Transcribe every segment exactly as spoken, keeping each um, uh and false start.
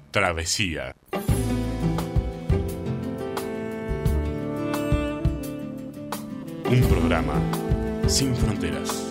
Travesía. Un programa sin fronteras.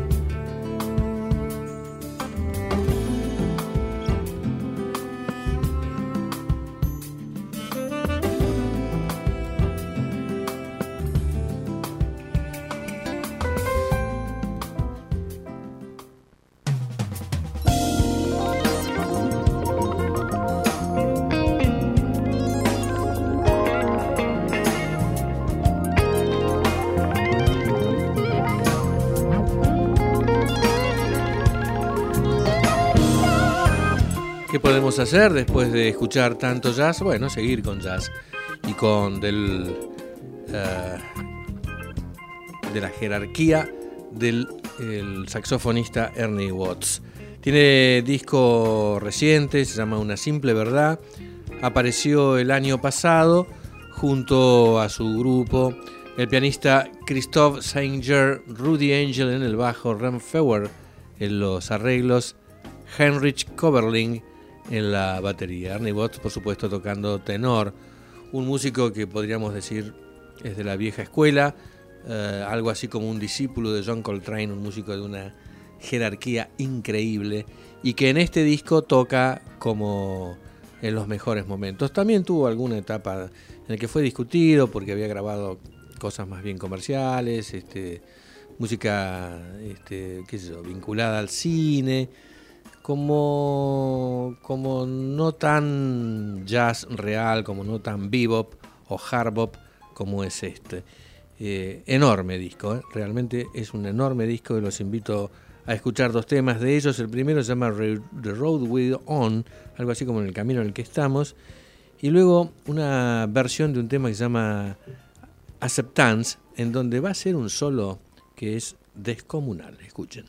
¿Qué podemos hacer después de escuchar tanto jazz? Bueno, seguir con jazz y con del, uh, de la jerarquía del el saxofonista Ernie Watts. Tiene disco reciente, se llama Una Simple Verdad. Apareció el año pasado junto a su grupo el pianista Christophe Saint-Ger, Rudy Angel en el bajo, Rem Feuer en los arreglos, Heinrich Koberling en la batería. Ernie Watts, por supuesto, tocando tenor, un músico que podríamos decir es de la vieja escuela, eh, algo así como un discípulo de John Coltrane, un músico de una jerarquía increíble y que en este disco toca como en los mejores momentos. También tuvo alguna etapa en la que fue discutido porque había grabado cosas más bien comerciales, este, música este, qué sé yo, vinculada al cine, como, como no tan jazz real, como no tan bebop o hard bop como es este. Eh, enorme disco, ¿eh? Realmente es un enorme disco y los invito a escuchar dos temas de ellos. El primero se llama The Road We're On, algo así como en el camino en el que estamos, y luego una versión de un tema que se llama Acceptance, en donde va a ser un solo que es descomunal. Escuchen.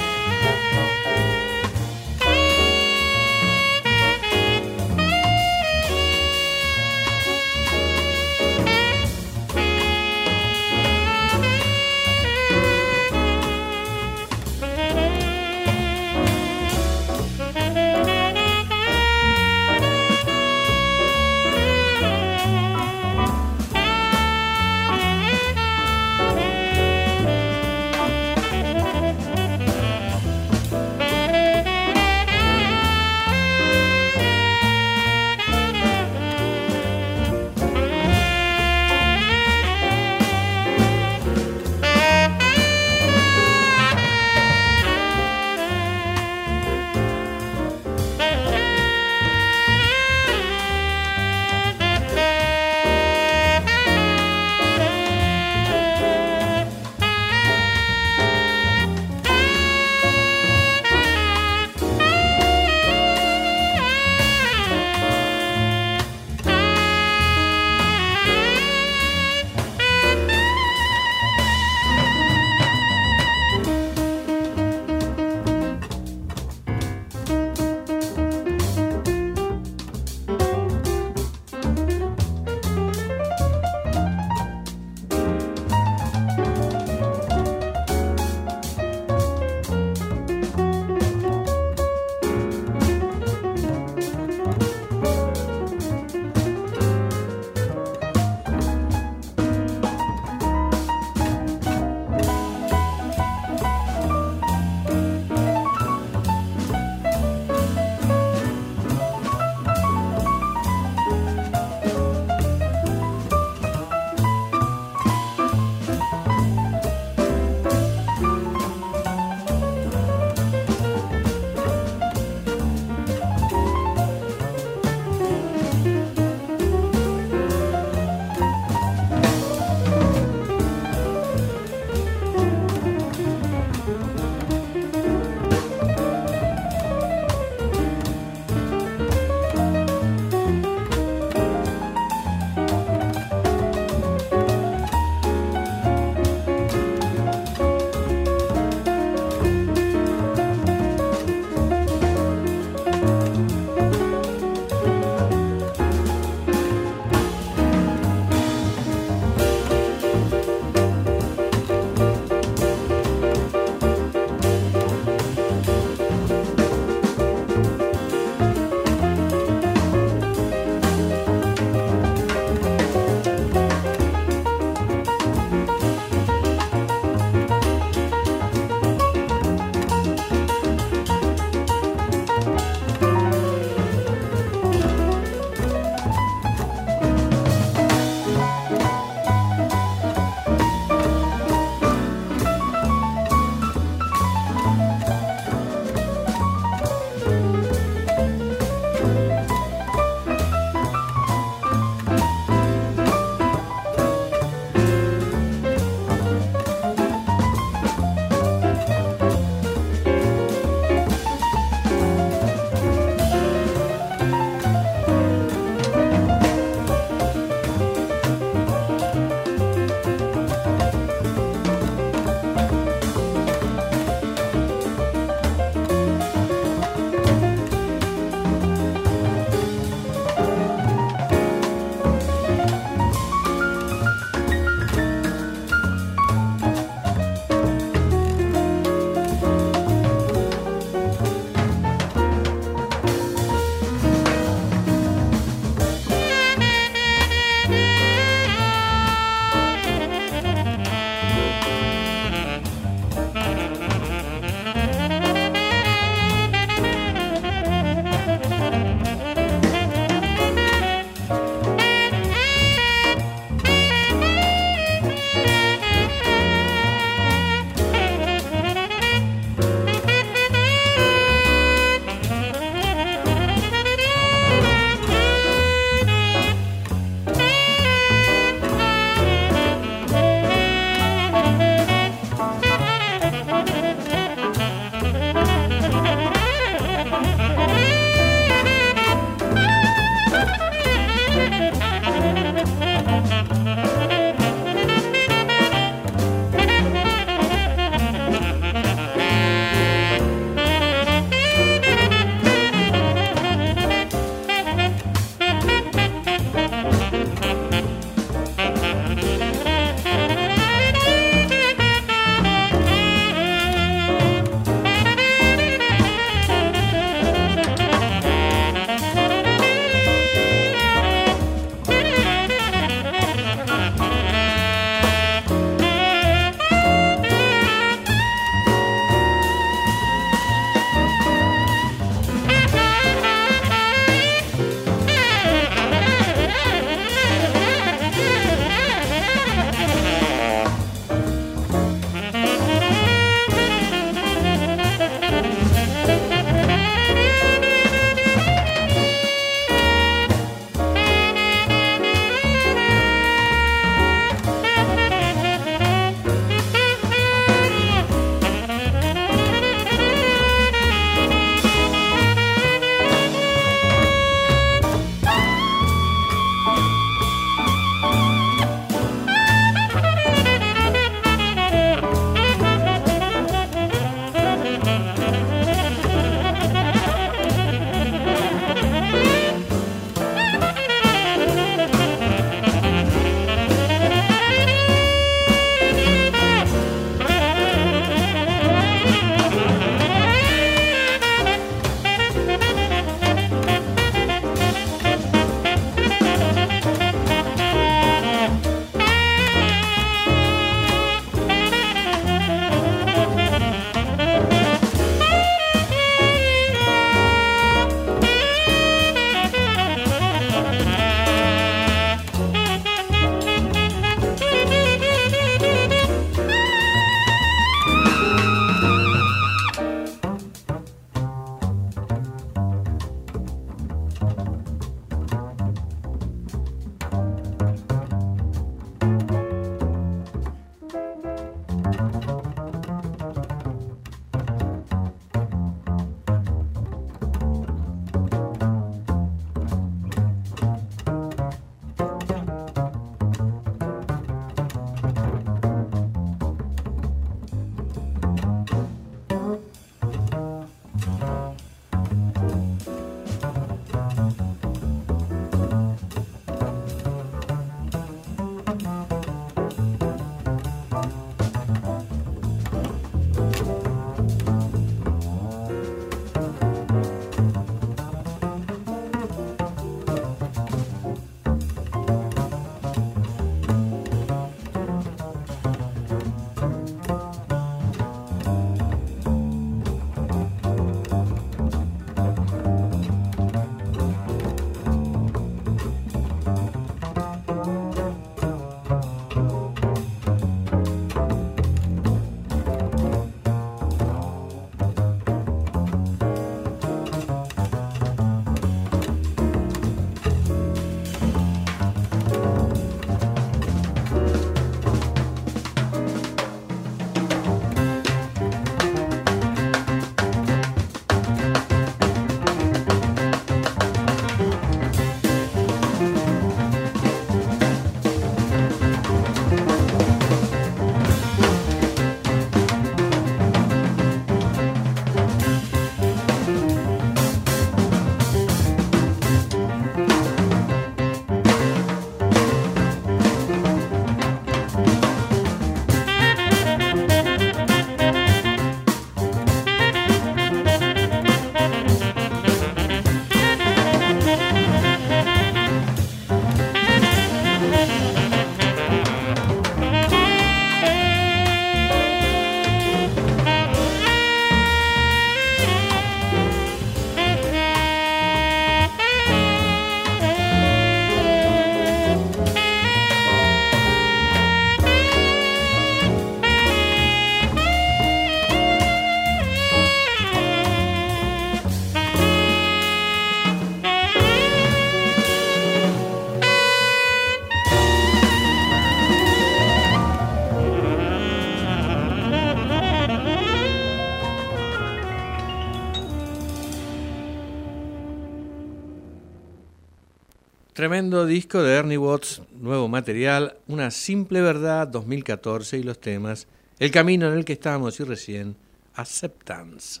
Tremendo disco de Ernie Watts, nuevo material, Una simple verdad, dos mil catorce, y los temas El camino en el que estamos y recién Acceptance.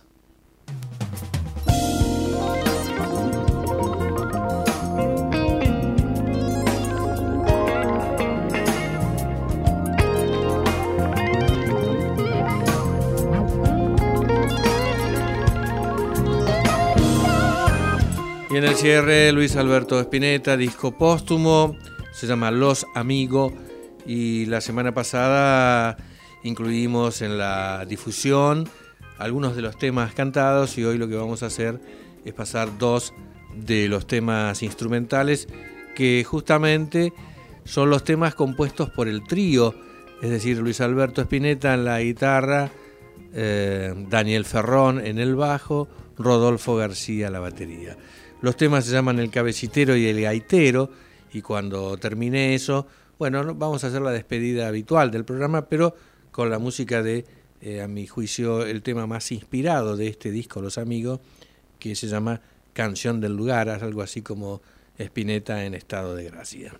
Y en el cierre, Luis Alberto Spinetta, disco póstumo, se llama Los Amigos, y la semana pasada incluimos en la difusión algunos de los temas cantados, y hoy lo que vamos a hacer es pasar dos de los temas instrumentales, que justamente son los temas compuestos por el trío, es decir, Luis Alberto Spinetta en la guitarra, eh, Daniel Ferrón en el bajo, Rodolfo García la batería. Los temas se llaman El Cabecitero y El Gaitero, y cuando termine eso, bueno, vamos a hacer la despedida habitual del programa, pero con la música de, eh, a mi juicio, el tema más inspirado de este disco, Los Amigos, que se llama Canción del Lugar, algo así como Spinetta en estado de gracia.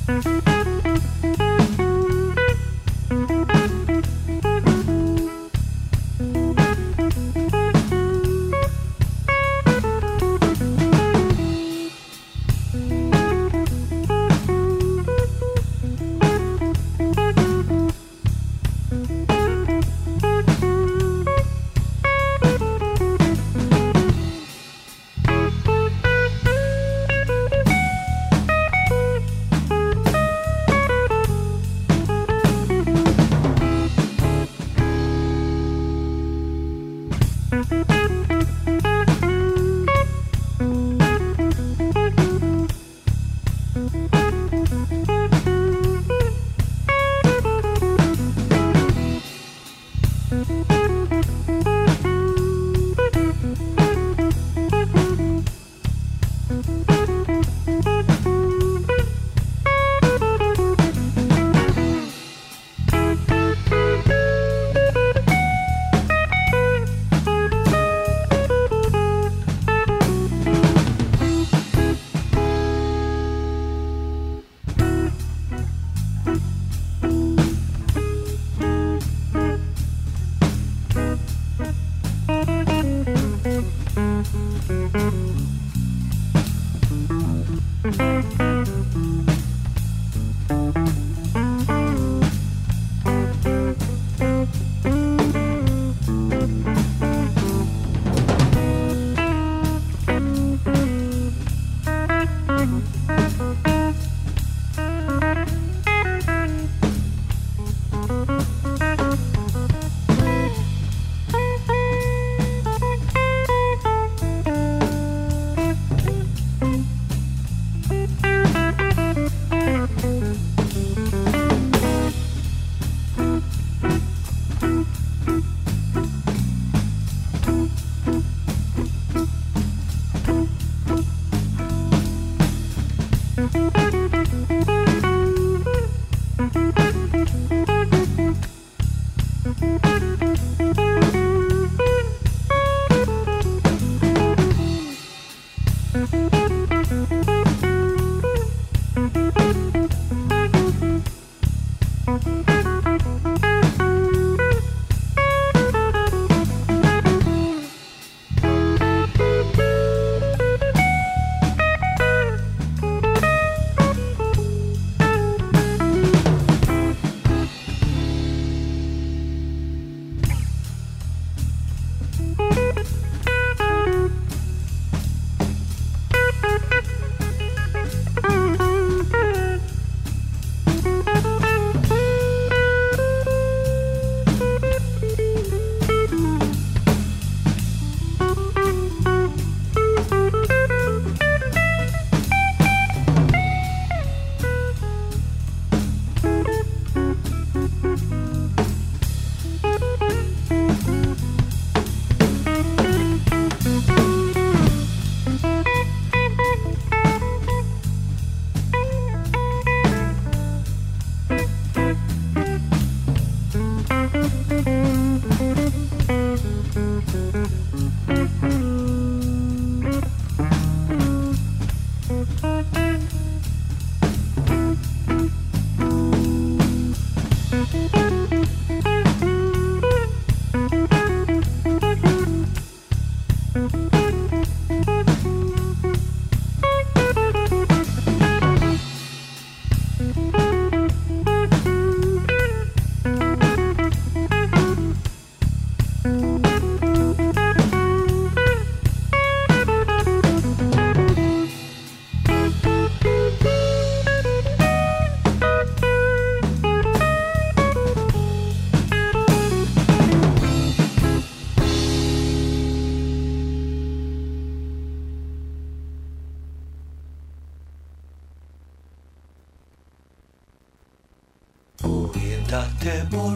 Date por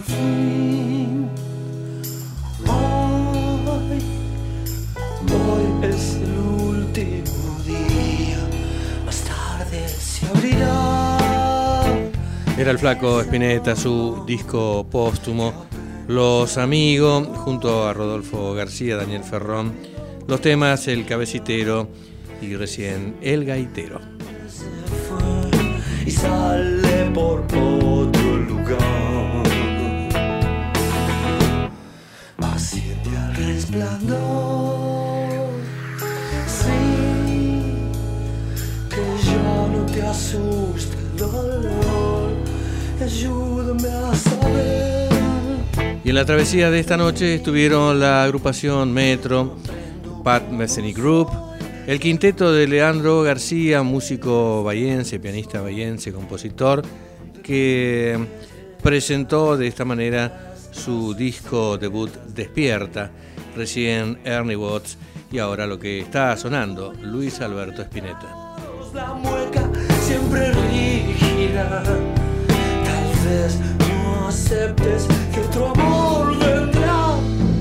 fin. Hoy, hoy es el último día. Más tarde se abrirá. Era el Flaco Spinetta, su disco póstumo Los Amigos, junto a Rodolfo García, Daniel Ferrón. Los temas El Cabecitero y recién El Gaitero. y sale por otro lugar. Asciende al resplandor, sí, que ya no te asuste el dolor, ayúdame a saber. Y en la travesía de esta noche estuvieron la agrupación Metro, Pat Metheny Group, el quinteto de Leandro García, músico bahiense, pianista bahiense, compositor, que presentó de esta manera su disco debut Despierta, recién Ernie Watts, y ahora lo que está sonando, Luis Alberto Spinetta. La mueca siempre rígida, tal vez no aceptes que otro amor vendrá.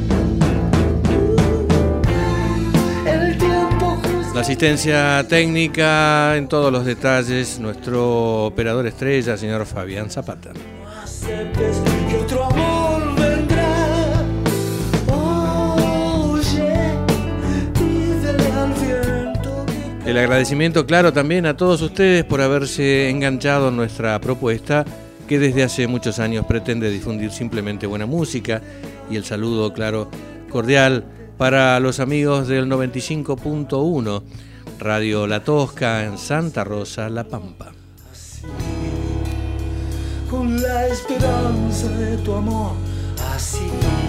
El tiempo justo. La asistencia técnica en todos los detalles, nuestro operador estrella, señor Fabián Zapata. No aceptes que otro amor vendrá. Oye, pídele al viento que... El agradecimiento, claro, también a todos ustedes por haberse enganchado en nuestra propuesta, que desde hace muchos años pretende difundir simplemente buena música, y el saludo, claro, cordial para los amigos del noventa y cinco punto uno, Radio La Tosca en Santa Rosa, La Pampa. Así, con la esperanza de tu amor, así,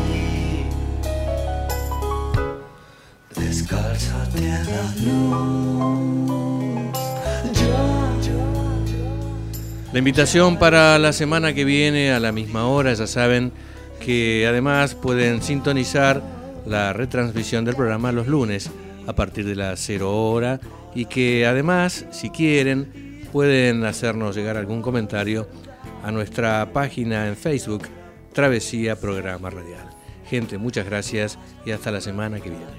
descálzate a la luz, ya, ya, ya. La invitación para la semana que viene a la misma hora, ya saben que además pueden sintonizar la retransmisión del programa los lunes a partir de las cero hora, y que además, si quieren, pueden hacernos llegar algún comentario a nuestra página en Facebook, Travesía Programa Radial. Gente, muchas gracias y hasta la semana que viene.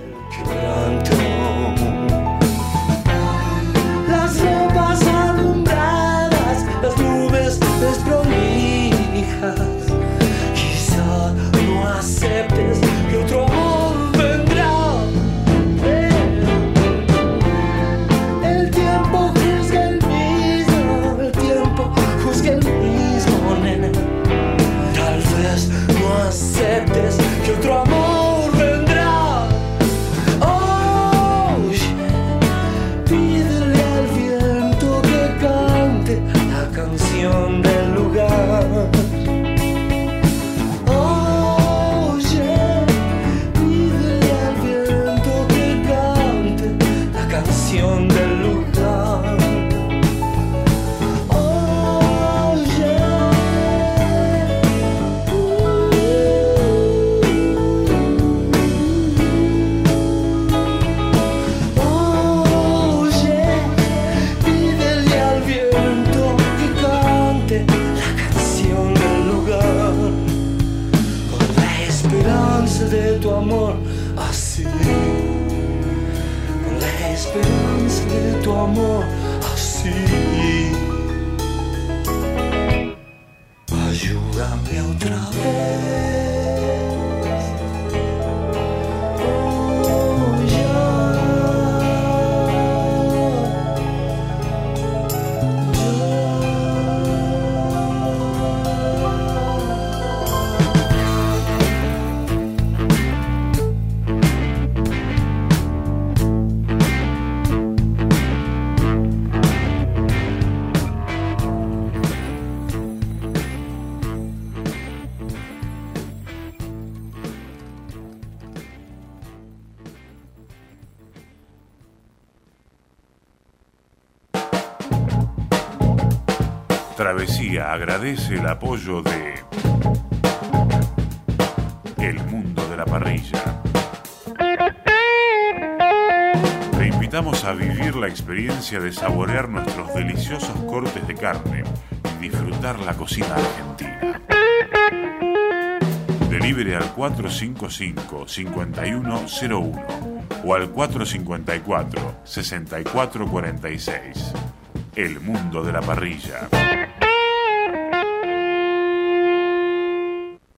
Las ropas alumbradas, las nubes desprolijas, quizá no aceptes que otro amor vendrá. El tiempo juzga el mismo, el tiempo juzga el mismo, nena. Tal vez no aceptes que otro amor vendrá. Oh, pídele al viento que cante la canción del lugar. Oh, yeah, pídele al viento que cante la canción del lugar. Oh, yeah. Oh, yeah, pídele al viento que cante la canción del lugar. Con la esperanza de tu amor, así. Con la esperanza de tu amor, así. Ayúdame otra vez. Oh, ya. Travesía agradece el apoyo de El Mundo de la Parrilla. Te invitamos a vivir la experiencia de saborear nuestros deliciosos cortes de carne y disfrutar la cocina argentina. Delivery al cuatro cinco cinco, cinco uno cero uno o al cuatro cinco cuatro, seis cuatro cuatro seis. El Mundo de la Parrilla.